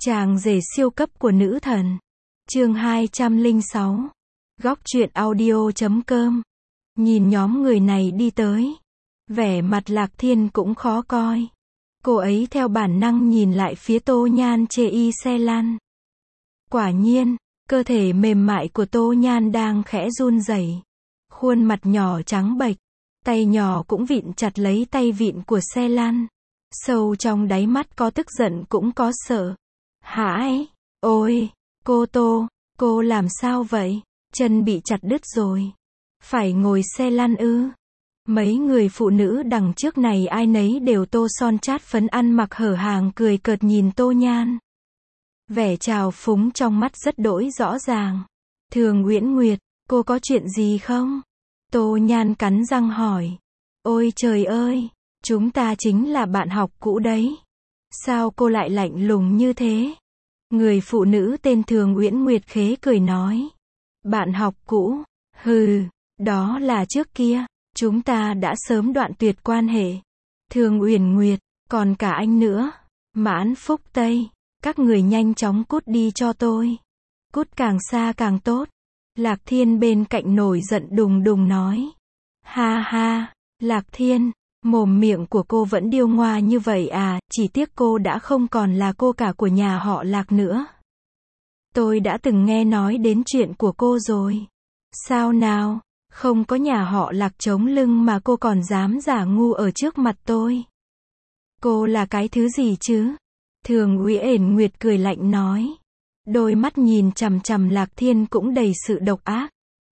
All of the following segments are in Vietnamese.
Chàng rể siêu cấp của nữ thần. Chương 206. Góc truyện audio.com. Nhìn nhóm người này đi tới. Vẻ mặt Lạc Thiên cũng khó coi. Cô ấy theo bản năng nhìn lại phía Tô Nhan chê y xe lăn. Quả nhiên, cơ thể mềm mại của Tô Nhan đang khẽ run rẩy. Khuôn mặt nhỏ trắng bệch. Tay nhỏ cũng vịn chặt lấy tay vịn của xe lăn. Sâu trong đáy mắt có tức giận cũng có sợ. Hãi, ôi, cô Tô, cô làm sao vậy? Chân bị chặt đứt rồi. Phải ngồi xe lăn ư? Mấy người phụ nữ đằng trước này ai nấy đều tô son chát phấn ăn mặc hở hàng cười cợt nhìn Tô Nhan. Vẻ trào phúng trong mắt rất đỗi rõ ràng. Thường Uyển Nguyệt, cô có chuyện gì không? Tô Nhan cắn răng hỏi. Ôi trời ơi, chúng ta chính là bạn học cũ đấy. Sao cô lại lạnh lùng như thế? Người phụ nữ tên Thường Uyển Nguyệt khế cười nói. Bạn học cũ? Hừ, đó là trước kia. Chúng ta đã sớm đoạn tuyệt quan hệ. Thường Uyển Nguyệt, còn cả anh nữa. Mãn Phúc Tây, các người nhanh chóng cút đi cho tôi. Cút càng xa càng tốt. Lạc Thiên bên cạnh nổi giận đùng đùng nói. Ha ha, Lạc Thiên, mồm miệng của cô vẫn điêu ngoa như vậy à, chỉ tiếc cô đã không còn là cô cả của nhà họ Lạc nữa. Tôi đã từng nghe nói đến chuyện của cô rồi. Sao nào, không có nhà họ Lạc chống lưng mà cô còn dám giả ngu ở trước mặt tôi. Cô là cái thứ gì chứ? Thường Uyển Nguyệt cười lạnh nói. Đôi mắt nhìn chằm chằm Lạc Thiên cũng đầy sự độc ác.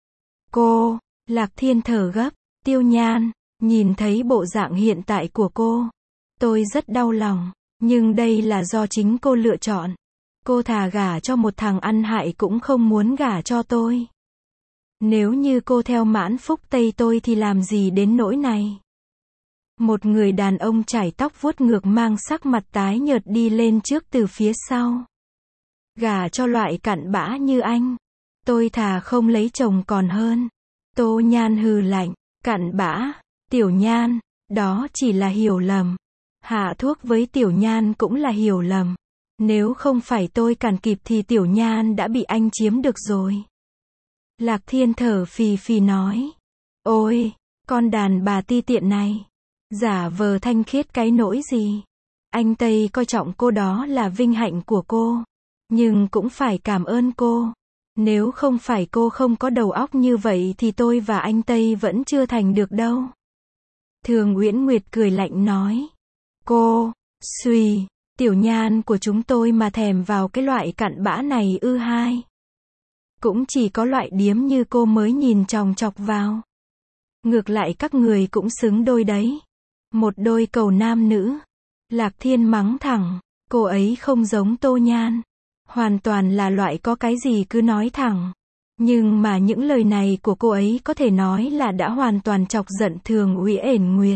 Cô, Lạc Thiên thở gấp, Tiêu Nhan, nhìn thấy bộ dạng hiện tại của cô. Tôi rất đau lòng, nhưng đây là do chính cô lựa chọn. Cô thà gả cho một thằng ăn hại cũng không muốn gả cho tôi. Nếu như cô theo Mãn Phúc Tây tôi thì làm gì đến nỗi này. Một người đàn ông chải tóc vuốt ngược mang sắc mặt tái nhợt đi lên trước từ phía sau. Gả cho loại cặn bã như anh, tôi thà không lấy chồng còn hơn. Tô Nhan hừ lạnh, cặn bã, Tiểu Nhan, đó chỉ là hiểu lầm. Hạ thuốc với Tiểu Nhan cũng là hiểu lầm. Nếu không phải tôi cản kịp thì Tiểu Nhan đã bị anh chiếm được rồi. Lạc Thiên thở phì phì nói. Ôi, con đàn bà ti tiện này. Giả vờ thanh khiết cái nỗi gì. Anh Tây coi trọng cô đó là vinh hạnh của cô. Nhưng cũng phải cảm ơn cô. Nếu không phải cô không có đầu óc như vậy thì tôi và anh Tây vẫn chưa thành được đâu. Thường Uyển Nguyệt cười lạnh nói. Cô, xùy, Tiểu Nhan của chúng tôi mà thèm vào cái loại cặn bã này ư hai. Cũng chỉ có loại điếm như cô mới nhìn chòng chọc vào. Ngược lại các người cũng xứng đôi đấy. Một đôi cầu nam nữ. Lạc Thiên mắng thẳng. Cô ấy không giống Tô Nhan. Hoàn toàn là loại có cái gì cứ nói thẳng. Nhưng mà những lời này của cô ấy có thể nói là đã hoàn toàn chọc giận Thường Uyển Nguyệt.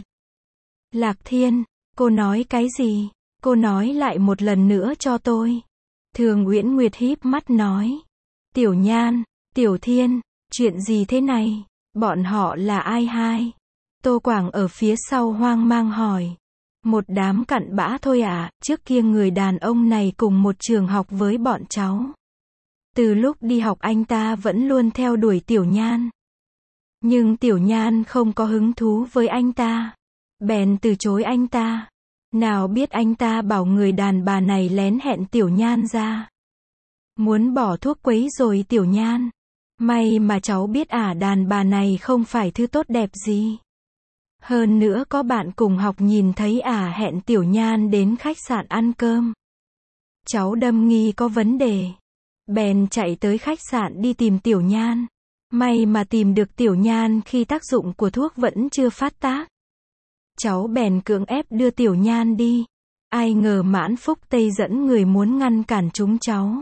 Lạc Thiên, cô nói cái gì? Cô nói lại một lần nữa cho tôi. Thường Uyển Nguyệt híp mắt nói. Tiểu Nhan, Tiểu Thiên, chuyện gì thế này? Bọn họ là ai hai? Tô Quảng ở phía sau hoang mang hỏi. Một đám cặn bã thôi à, trước kia người đàn ông này cùng một trường học với bọn cháu. Từ lúc đi học anh ta vẫn luôn theo đuổi Tiểu Nhan. Nhưng Tiểu Nhan không có hứng thú với anh ta. Bèn từ chối anh ta. Nào biết anh ta bảo người đàn bà này lén hẹn Tiểu Nhan ra. Muốn bỏ thuốc quấy rồi Tiểu Nhan. May mà cháu biết đàn bà này không phải thứ tốt đẹp gì. Hơn nữa có bạn cùng học nhìn thấy hẹn Tiểu Nhan đến khách sạn ăn cơm. Cháu đâm nghi có vấn đề. Bèn chạy tới khách sạn đi tìm Tiểu Nhan. May mà tìm được Tiểu Nhan khi tác dụng của thuốc vẫn chưa phát tác. Cháu bèn cưỡng ép đưa Tiểu Nhan đi. Ai ngờ Mãn Phúc Tây dẫn người muốn ngăn cản chúng cháu.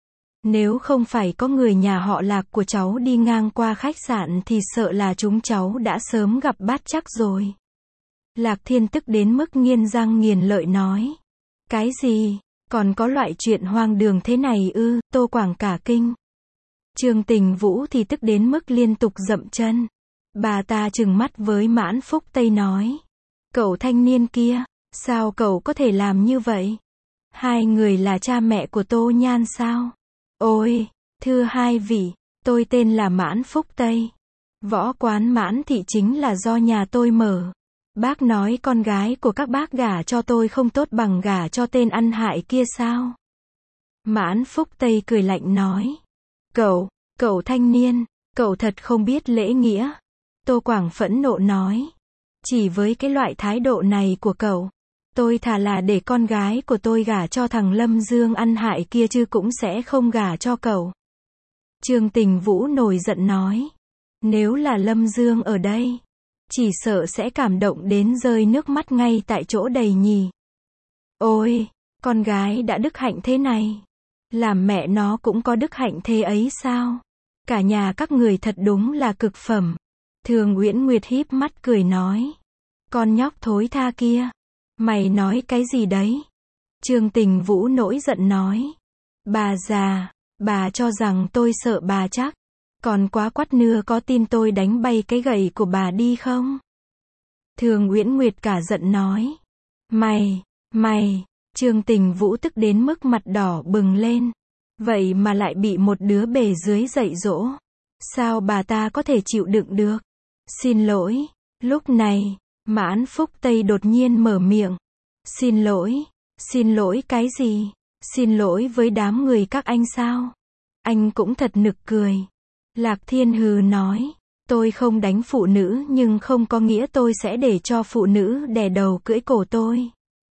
Nếu không phải có người nhà họ Lạc của cháu đi ngang qua khách sạn thì sợ là chúng cháu đã sớm gặp bát chắc rồi. Lạc Thiên tức đến mức nghiến răng nghiến lợi nói. Cái gì? Còn có loại chuyện hoang đường thế này ư? Tô Quảng cả kinh. Trương Tình Vũ thì tức đến mức liên tục dậm chân. Bà ta trừng mắt với Mãn Phúc Tây nói. Cậu thanh niên kia, sao cậu có thể làm như vậy? Hai người là cha mẹ của Tô Nhan sao? Ôi, thưa hai vị, tôi tên là Mãn Phúc Tây. Võ quán Mãn Thị chính là do nhà tôi mở. Bác nói con gái của các bác gả cho tôi không tốt bằng gả cho tên ăn hại kia sao? Mãn Phúc Tây cười lạnh nói. Cậu thanh niên, cậu thật không biết lễ nghĩa. Tô Quảng phẫn nộ nói. Chỉ với cái loại thái độ này của cậu, tôi thà là để con gái của tôi gả cho thằng Lâm Dương ăn hại kia chứ cũng sẽ không gả cho cậu. Trương Tình Vũ nổi giận nói. Nếu là Lâm Dương ở đây, chỉ sợ sẽ cảm động đến rơi nước mắt ngay tại chỗ đầy nhì. Ôi, con gái đã đức hạnh thế này. Làm mẹ nó cũng có đức hạnh thế ấy sao? Cả nhà các người thật đúng là cực phẩm. Thường Uyển Nguyệt híp mắt cười nói. Con nhóc thối tha kia. Mày nói cái gì đấy? Trương Tình Vũ nổi giận nói. Bà già, bà cho rằng tôi sợ bà chắc. Còn quá quắt nưa có tin tôi đánh bay cái gậy của bà đi không? Thường Uyển Nguyệt cả giận nói. Mày, Trương Tình Vũ tức đến mức mặt đỏ bừng lên. Vậy mà lại bị một đứa bề dưới dạy dỗ. Sao bà ta có thể chịu đựng được? Xin lỗi. Lúc này, Mãn Phúc Tây đột nhiên mở miệng. Xin lỗi cái gì? Xin lỗi với đám người các anh sao? Anh cũng thật nực cười. Lạc Thiên hừ nói. Tôi không đánh phụ nữ nhưng không có nghĩa tôi sẽ để cho phụ nữ đè đầu cưỡi cổ tôi.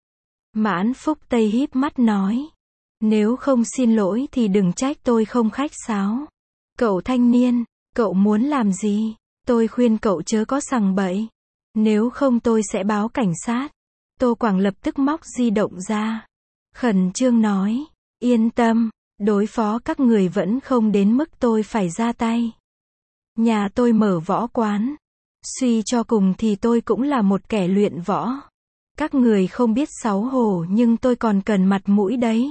Mãn Phúc Tây híp mắt nói. Nếu không xin lỗi thì đừng trách tôi không khách sáo. Cậu thanh niên, cậu muốn làm gì? Tôi khuyên cậu chớ có sằng bậy. Nếu không tôi sẽ báo cảnh sát. Tô Quảng lập tức móc di động ra. Khẩn trương nói. Yên tâm, đối phó các người vẫn không đến mức tôi phải ra tay. Nhà tôi mở võ quán. Suy cho cùng thì tôi cũng là một kẻ luyện võ. Các người không biết xấu hổ nhưng tôi còn cần mặt mũi đấy.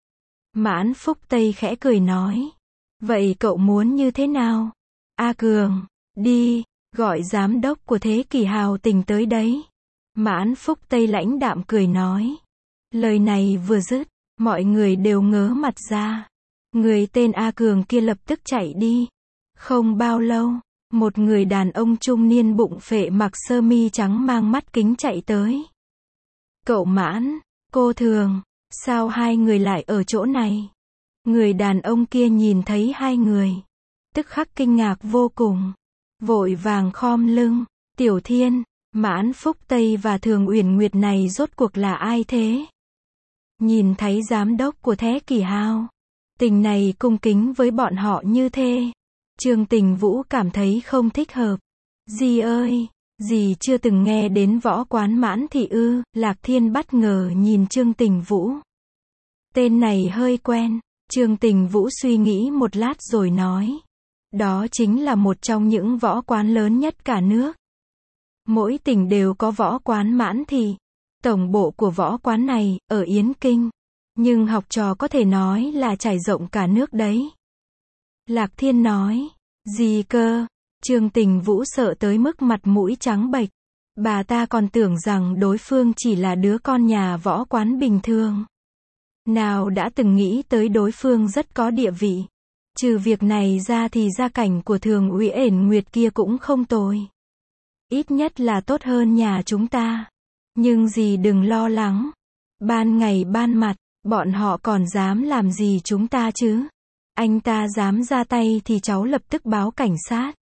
Mãn Phúc Tây khẽ cười nói. Vậy cậu muốn như thế nào? A Cường, đi, gọi giám đốc của Thế Kỷ Hào Tình tới đấy. Mãn Phúc Tây lãnh đạm cười nói. Lời này vừa dứt, mọi người đều ngớ mặt ra. Người tên A Cường kia lập tức chạy đi. Không bao lâu, một người đàn ông trung niên bụng phệ mặc sơ mi trắng mang mắt kính chạy tới. Cậu Mãn, cô Thường, sao hai người lại ở chỗ này? Người đàn ông kia nhìn thấy hai người, tức khắc kinh ngạc vô cùng, vội vàng khom lưng. Tiểu Thiên, Mãn Phúc Tây và Thường Uyển Nguyệt này rốt cuộc là ai thế? Nhìn thấy giám đốc của Thế Kỷ Hào Tình này cung kính với bọn họ như thế, Trương Tình Vũ cảm thấy không thích hợp. Dì ơi, dì chưa từng nghe đến võ quán Mãn Thị ư? Lạc Thiên bất ngờ nhìn Trương Tình Vũ. Tên này hơi quen. Trương Tình Vũ suy nghĩ một lát rồi nói. Đó chính là một trong những võ quán lớn nhất cả nước. Mỗi tỉnh đều có võ quán Mãn Thị. Tổng bộ của võ quán này, ở Yến Kinh. Nhưng học trò có thể nói là trải rộng cả nước đấy. Lạc Thiên nói. Gì cơ? Trương Tình Vũ sợ tới mức mặt mũi trắng bệch. Bà ta còn tưởng rằng đối phương chỉ là đứa con nhà võ quán bình thường. Nào đã từng nghĩ tới đối phương rất có địa vị. Trừ việc này ra thì gia cảnh của Thường Uyển Nguyệt kia cũng không tồi. Ít nhất là tốt hơn nhà chúng ta. Nhưng dì đừng lo lắng. Ban ngày ban mặt, bọn họ còn dám làm gì chúng ta chứ? Anh ta dám ra tay thì cháu lập tức báo cảnh sát.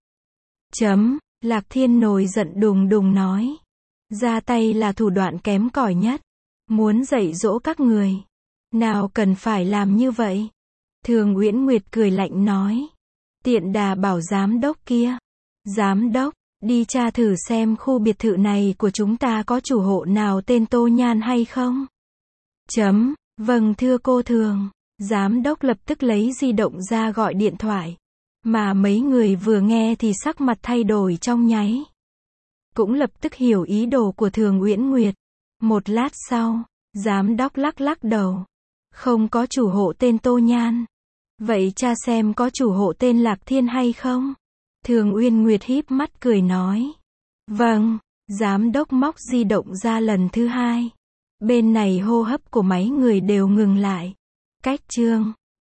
Lạc Thiên nổi giận đùng đùng nói. Ra tay là thủ đoạn kém cỏi nhất. Muốn dạy dỗ các người. Nào cần phải làm như vậy. Thường Uyển Nguyệt cười lạnh nói. Tiện đà bảo giám đốc kia. Giám đốc, đi tra thử xem khu biệt thự này của chúng ta có chủ hộ nào tên Tô Nhan hay không? Vâng thưa cô Thường. Giám đốc lập tức lấy di động ra gọi điện thoại. Mà mấy người vừa nghe thì sắc mặt thay đổi trong nháy. Cũng lập tức hiểu ý đồ của Thường Uyển Nguyệt. Một lát sau, giám đốc lắc đầu. Không có chủ hộ tên Tô Nhan. Vậy cha xem có chủ hộ tên Lạc Thiên hay không? Thường Uyển Nguyệt híp mắt cười nói. Vâng, giám đốc móc di động ra lần thứ hai. Bên này hô hấp của mấy người đều ngừng lại. Cách chương